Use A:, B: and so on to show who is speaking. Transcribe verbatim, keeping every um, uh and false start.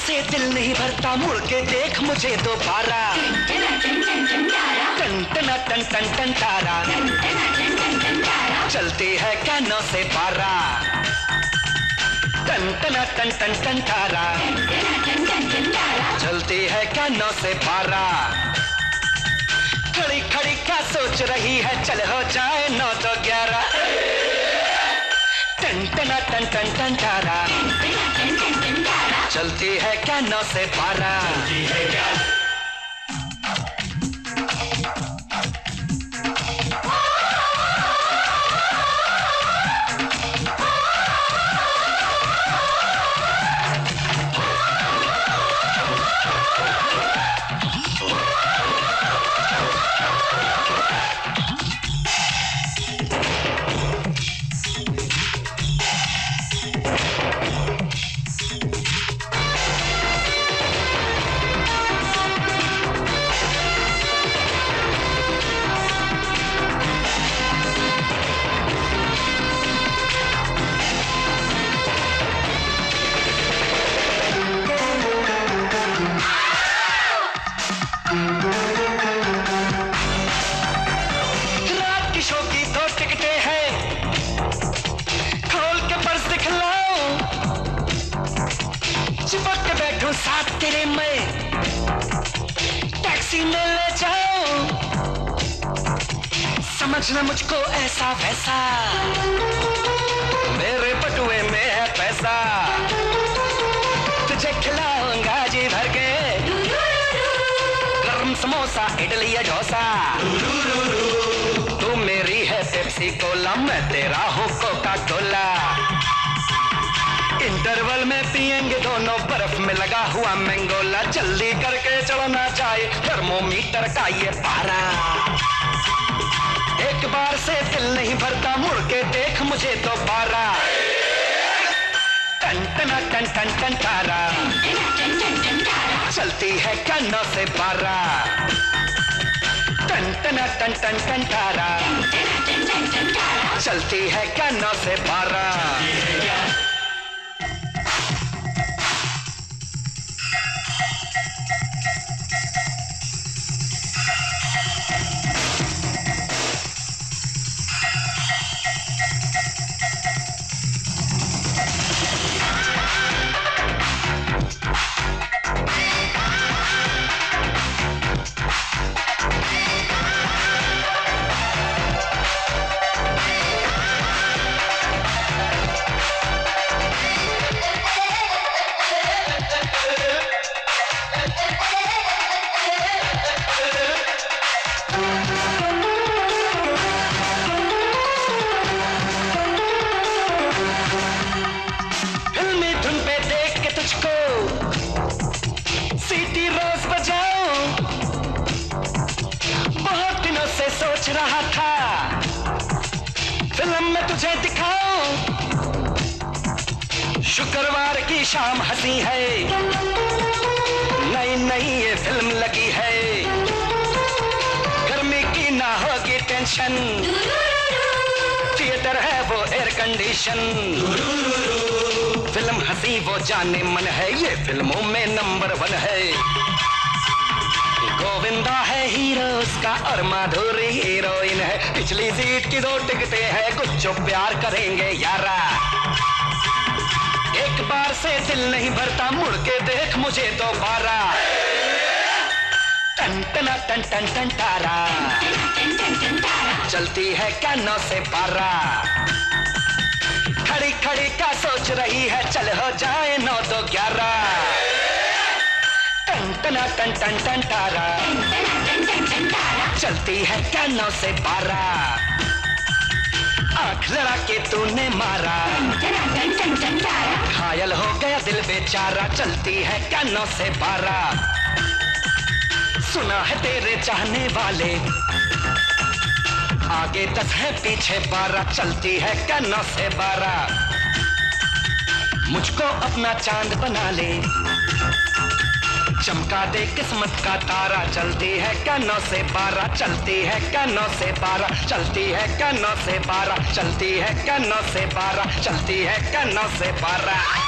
A: से दिल नहीं भरता, मुड़ के देख मुझे दोबारा। टन टना टन टन टन तारा, चलती है क्या नौ से बारह। टन टना टन टन टन तारा, चलती है क्या नौ से बारह। खड़ी खड़ी क्या सोच रही है, चल हो जाए नौ तो ग्यारह। टन टना टन टन टन तारा, चलती है क्या नौ से बारह। चलती है क्या साथ तेरे मैं टैक्सी में ले जाऊं, समझना मुझको ऐसा वैसा, मेरे बटुए में है पैसा। तुझे खिलाऊंगा जी भर के, गरम समोसा इडली या डोसा। तू मेरी है पेप्सी कोला, मैं तेरा हूँ कोका कोला। इंटरवल में पिएंगे दोनों बर्फ में लगा हुआ मैंगोला। जल्दी करके चलना चाहिए थर्मोमीटर का ये पारा। एक बार से दिल नहीं भरता, मुड़ के देख मुझे दोबारा। टन टना टन टन टन तारा, चलती है क्या नौ से बारह। टन टना टन टन टन तारा, चलती है क्या नौ से बारह। सोच रहा था फिल्म में तुझे दिखाऊं, शुक्रवार की शाम हंसी है, नई नई ये फिल्म लगी है। गर्मी की ना होगी टेंशन, थिएटर है वो एयर कंडीशन। फिल्म हंसी वो जाने मन है, ये फिल्मों में नंबर वन है। गोविंदा है हीरो उसका और माधुरी हीरोइन है। पिछली सीट की दो टिकटें हैं, कुछ जो प्यार करेंगे यारा। एक बार से दिल नहीं भरता, मुड़ के देख मुझे दोबारा। टन टना टन टन टन तारा, चलती है क्या नौ से बारह। खड़ी खड़ी क्या सोच रही है, चल हो जाए नौ दो ग्यारह। टन टना टन टन टन तारा, चलती है क्या नौ से बारह। आंख लड़ा के तूने मारा, घायल हो गया दिल बेचारा। चलती है क्या नौ से बारह। सुना है तेरे चाहने वाले आगे दस है पीछे बारह। चलती है क्या नौ से बारह। मुझको अपना चांद बना ले, चमका दे किस्मत का तारा। चलती है क्या नौ से बारह, चलती है क्या नौ से बारह, चलती है क्या नौ से बारह, चलती है क्या नौ से बारह, चलती है क्या नौ से बारह।